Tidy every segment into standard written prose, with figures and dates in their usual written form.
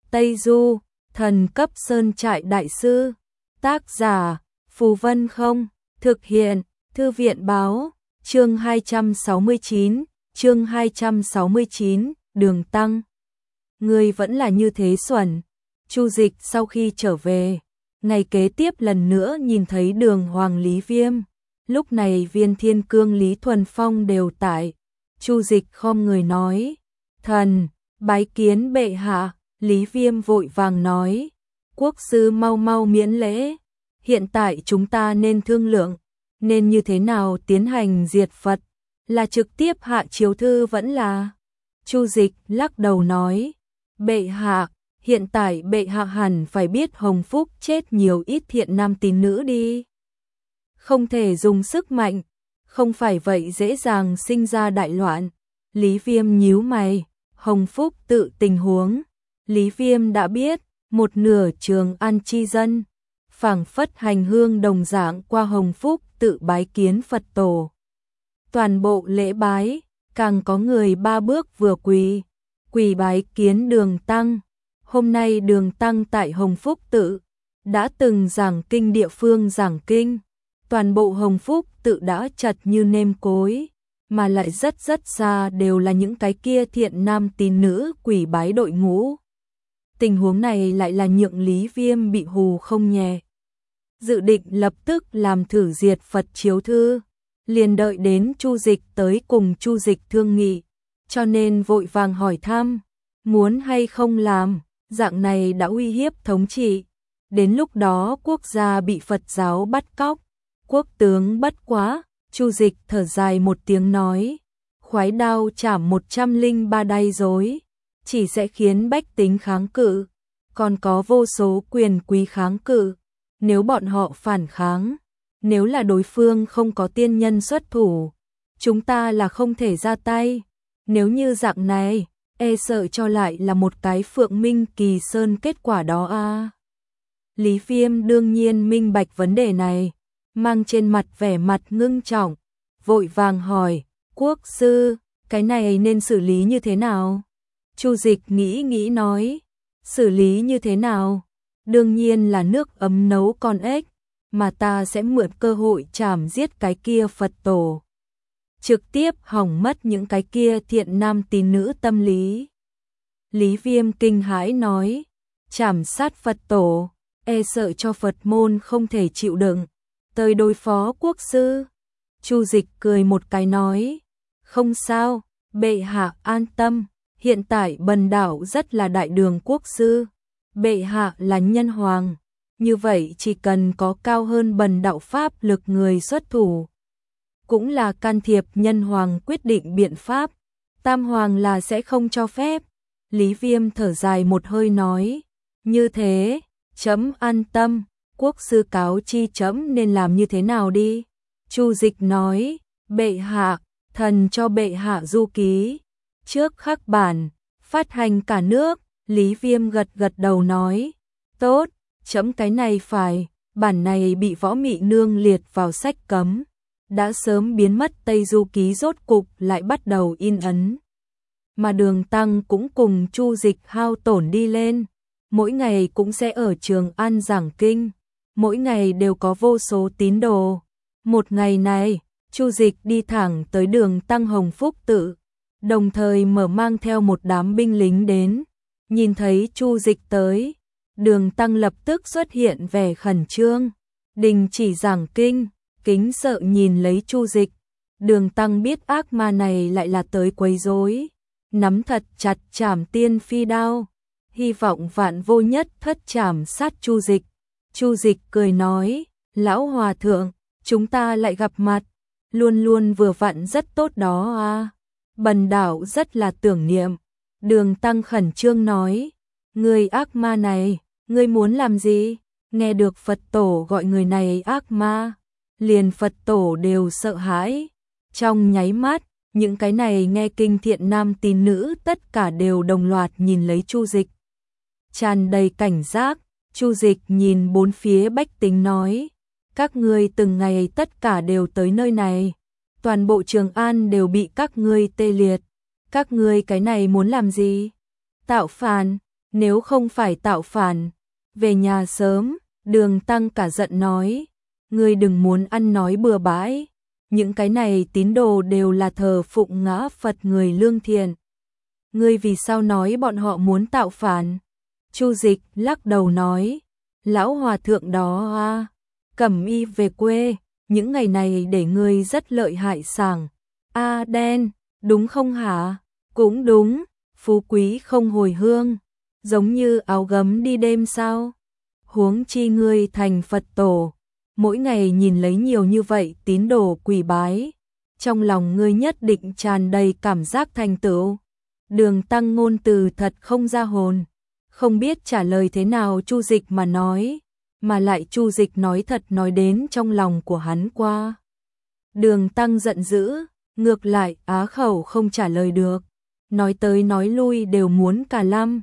Tây Du, thần cấp sơn trại đại sư. Tác giả, Phù Vân Không. Thực hiện, Thư viện báo. Chương 269, Đường Tăng. Ngươi vẫn là như thế xuẩn. Chu Dịch sau khi trở về, ngày kế tiếp lần nữa nhìn thấy Đường Hoàng Lý Viêm. Lúc này Viên Thiên Cương Lý Thuần Phong đều tại. Chu Dịch khom người nói, thần, bái kiến bệ hạ. Lý Viêm vội vàng nói, quốc sư mau mau miễn lễ. Hiện tại chúng ta nên thương lượng, nên như thế nào tiến hành diệt Phật, là trực tiếp hạ chiếu thư vẫn là... Chu Dịch lắc đầu nói, bệ hạ, hiện tại bệ hạ hẳn phải biết Hồng Phúc chết nhiều ít thiện nam tín nữ đi. Không thể dùng sức mạnh, không phải vậy dễ dàng sinh ra đại loạn. Lý Viêm nhíu mày, Hồng Phúc tự tình huống. Lý Viêm đã biết, một nửa Trường An chi dân, phảng phất hành hương đồng dạng qua Hồng Phúc tự bái kiến Phật tổ. Toàn bộ lễ bái, càng có người 3 bước vừa quỳ bái kiến Đường Tăng. Hôm nay Đường Tăng tại Hồng Phúc tự, đã từng giảng kinh địa phương giảng kinh. Toàn bộ Hồng Phúc tự đã chật như nêm cối, mà lại rất xa đều là những cái kia thiện nam tín nữ quỳ bái đội ngũ. Tình huống này lại là nhượng Lý Viêm bị hù không nhẹ. Dự định lập tức làm thử diệt Phật chiếu thư, liền đợi đến Chu Dịch tới cùng Chu Dịch thương nghị, cho nên vội vàng hỏi thăm, muốn hay không làm, dạng này đã uy hiếp thống trị. Đến lúc đó quốc gia bị Phật giáo bắt cóc, quốc tướng bất quá. Chu Dịch thở dài một tiếng nói, khoái đao chảm 103 đay rối, chỉ sẽ khiến bách tính kháng cự, còn có vô số quyền quý kháng cự. Nếu bọn họ phản kháng, nếu là đối phương không có tiên nhân xuất thủ, chúng ta là không thể ra tay. Nếu như dạng này, e sợ cho lại là một cái Phượng Minh Kỳ Sơn kết quả đó a. Lý Viêm đương nhiên minh bạch vấn đề này, mang trên mặt vẻ mặt ngưng trọng, vội vàng hỏi, quốc sư, cái này nên xử lý như thế nào? Chu Dịch nghĩ nói, xử lý như thế nào? Đương nhiên là nước ấm nấu con ếch, mà ta sẽ mượn cơ hội chảm giết cái kia Phật tổ. Trực tiếp hỏng mất những cái kia thiện nam tín nữ tâm lý. Lý Viêm kinh hãi nói, chảm sát Phật tổ, e sợ cho Phật môn không thể chịu đựng, tới đối phó quốc sư. Chu Dịch cười một cái nói, không sao, bệ hạ an tâm, hiện tại Bần đạo rất là đại đường quốc sư, bệ hạ là nhân hoàng, như vậy chỉ cần có cao hơn Bần đạo pháp lực người xuất thủ, cũng là can thiệp nhân hoàng quyết định biện pháp, tam hoàng là sẽ không cho phép. Lý Viêm thở dài một hơi nói, như thế, chấm an tâm, quốc sư cáo chi chấm nên làm như thế nào đi. Chu Dịch nói, bệ hạ, thần cho bệ hạ du ký, trước khắc bản, phát hành cả nước. Lý Viêm gật đầu nói, tốt, chấm cái này phải, bản này bị Võ Mị Nương liệt vào sách cấm, đã sớm biến mất. Tây Du ký rốt cục lại bắt đầu in ấn. Mà Đường Tăng cũng cùng Chu Dịch hao tổn đi lên, mỗi ngày cũng sẽ ở Trường An giảng kinh, mỗi ngày đều có vô số tín đồ. Một ngày này, Chu Dịch đi thẳng tới Đường Tăng Hồng Phúc tự, đồng thời mở mang theo một đám binh lính đến. Nhìn thấy Chu Dịch tới, Đường Tăng lập tức xuất hiện vẻ khẩn trương, đình chỉ giảng kinh, kính sợ nhìn lấy Chu Dịch. Đường Tăng biết ác ma này lại là tới quấy rối, nắm thật chặt Trảm Tiên Phi đao, hy vọng vạn vô nhất thất chảm sát Chu Dịch. Chu Dịch cười nói, lão hòa thượng, chúng ta lại gặp mặt, luôn luôn vừa vặn rất tốt đó a. Bần đạo rất là tưởng niệm. Đường Tăng khẩn trương nói, người ác ma này, ngươi muốn làm gì? Nghe được Phật tổ gọi người này ác ma, liền Phật tổ đều sợ hãi. Trong nháy mắt, những cái này nghe kinh thiện nam tín nữ tất cả đều đồng loạt nhìn lấy Chu Dịch, tràn đầy cảnh giác. Chu Dịch nhìn bốn phía bách tính nói, các ngươi từng ngày tất cả đều tới nơi này, toàn bộ Trường An đều bị các ngươi tê liệt, các ngươi cái này muốn làm gì? Tạo phản. nếu không phải tạo phản, về nhà sớm. Đường Tăng cả giận nói, ngươi đừng muốn ăn nói bừa bãi, những cái này tín đồ đều là thờ phụng ngã Phật người lương thiện. Ngươi vì sao nói bọn họ muốn tạo phản? Chu Dịch lắc đầu nói, lão hòa thượng đó cẩm y về quê, những ngày này để ngươi rất lợi hại sảng. Đen, đúng không hả? Cũng đúng, phú quý không hồi hương, giống như áo gấm đi đêm sao? Huống chi ngươi thành Phật tổ, mỗi ngày nhìn lấy nhiều như vậy tín đồ quỳ bái, trong lòng ngươi nhất định tràn đầy cảm giác thành tựu. Đường Tăng ngôn từ thật không ra hồn, không biết trả lời thế nào Chu Dịch mà nói, mà lại Chu Dịch nói thật nói đến trong lòng của hắn qua. Đường Tăng giận dữ, ngược lại á khẩu không trả lời được, nói tới nói lui đều muốn cả lăm.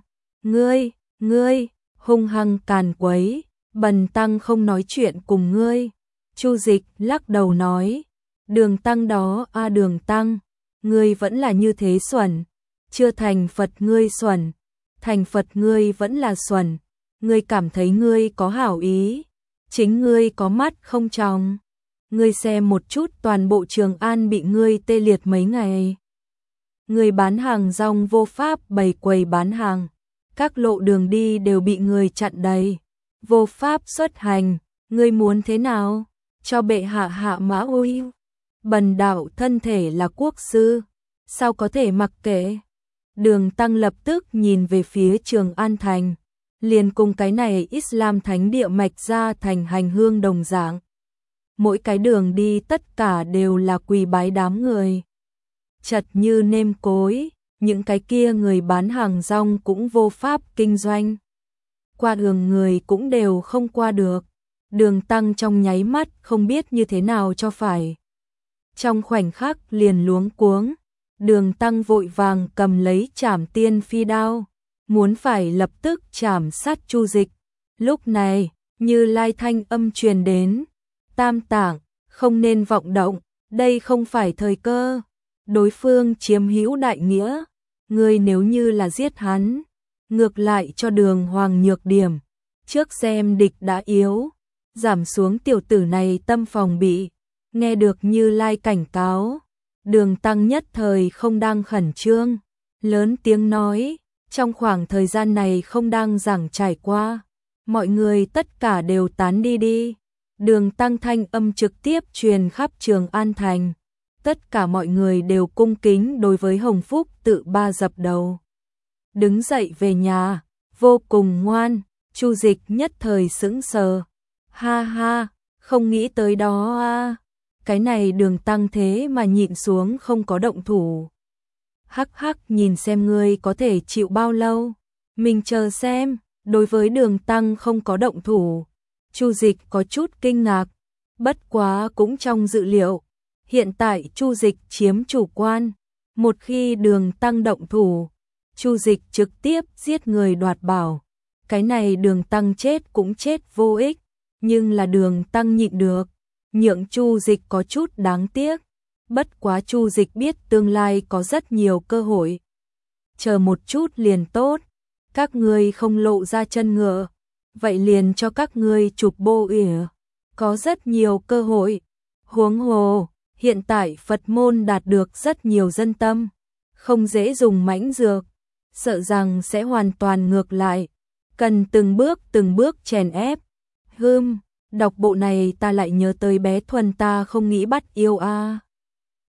Ngươi, hung hăng càn quấy, bần tăng không nói chuyện cùng ngươi. Chu Dịch lắc đầu nói, Đường Tăng đó Đường Tăng, ngươi vẫn là như thế xuẩn, chưa thành Phật ngươi xuẩn, thành Phật ngươi vẫn là xuẩn, ngươi cảm thấy ngươi có hảo ý, chính ngươi có mắt không tròng. Ngươi xem một chút toàn bộ Trường An bị ngươi tê liệt mấy ngày. Ngươi bán hàng rong vô pháp bày quầy bán hàng, các lộ đường đi đều bị ngươi chặn đầy, vô pháp xuất hành, ngươi muốn thế nào? Cho bệ hạ hạ mã uy. Bần đạo thân thể là quốc sư, sao có thể mặc kệ? Đường Tăng lập tức nhìn về phía Trường An thành, liền cùng cái này Islam thánh địa mạch ra thành hành hương đồng dạng. Mỗi cái đường đi tất cả đều là quỳ bái đám người, chật như nêm cối, những cái kia người bán hàng rong cũng vô pháp kinh doanh. Qua đường người cũng đều không qua được, Đường Tăng trong nháy mắt không biết như thế nào cho phải. Trong khoảnh khắc liền luống cuống, Đường Tăng vội vàng cầm lấy Trảm Tiên Phi đao, muốn phải lập tức trảm sát Chu Dịch. Lúc này, Như Lai thanh âm truyền đến, Tam Tạng, không nên vọng động, đây không phải thời cơ. Đối phương chiếm hữu đại nghĩa, ngươi nếu như là giết hắn, ngược lại cho Đường Hoàng nhược điểm, trước xem địch đã yếu, giảm xuống tiểu tử này tâm phòng bị. Nghe được Như Lai cảnh cáo, Đường Tăng nhất thời không đang khẩn trương, lớn tiếng nói, trong khoảng thời gian này không đang giảng trải qua, mọi người tất cả đều tán đi đi. Đường Tăng thanh âm trực tiếp truyền khắp Trường An thành, tất cả mọi người đều cung kính đối với Hồng Phúc tự ba dập đầu. Đứng dậy về nhà, vô cùng ngoan. Chu Dịch nhất thời sững sờ, ha ha, không nghĩ tới đó cái này Đường Tăng thế mà nhịn xuống không có động thủ. Hắc hắc, nhìn xem ngươi có thể chịu bao lâu, mình chờ xem. Đối với Đường Tăng không có động thủ, Chu Dịch có chút kinh ngạc, bất quá cũng trong dự liệu. Hiện tại Chu Dịch chiếm chủ quan, một khi Đường Tăng động thủ, Chu Dịch trực tiếp giết người đoạt bảo. Cái này Đường Tăng chết cũng chết vô ích, nhưng là Đường Tăng nhịn được, nhượng Chu Dịch có chút đáng tiếc. Bất quá Chu Dịch biết tương lai có rất nhiều cơ hội. Chờ một chút liền tốt, các ngươi không lộ ra chân ngựa, vậy liền cho các ngươi chụp bô ỉa, có rất nhiều cơ hội. Huống hồ, hiện tại Phật môn đạt được rất nhiều dân tâm, không dễ dùng mãnh dược, sợ rằng sẽ hoàn toàn ngược lại, cần từng bước chèn ép. Đọc bộ này ta lại nhớ tới bé Thuần ta không nghĩ bắt yêu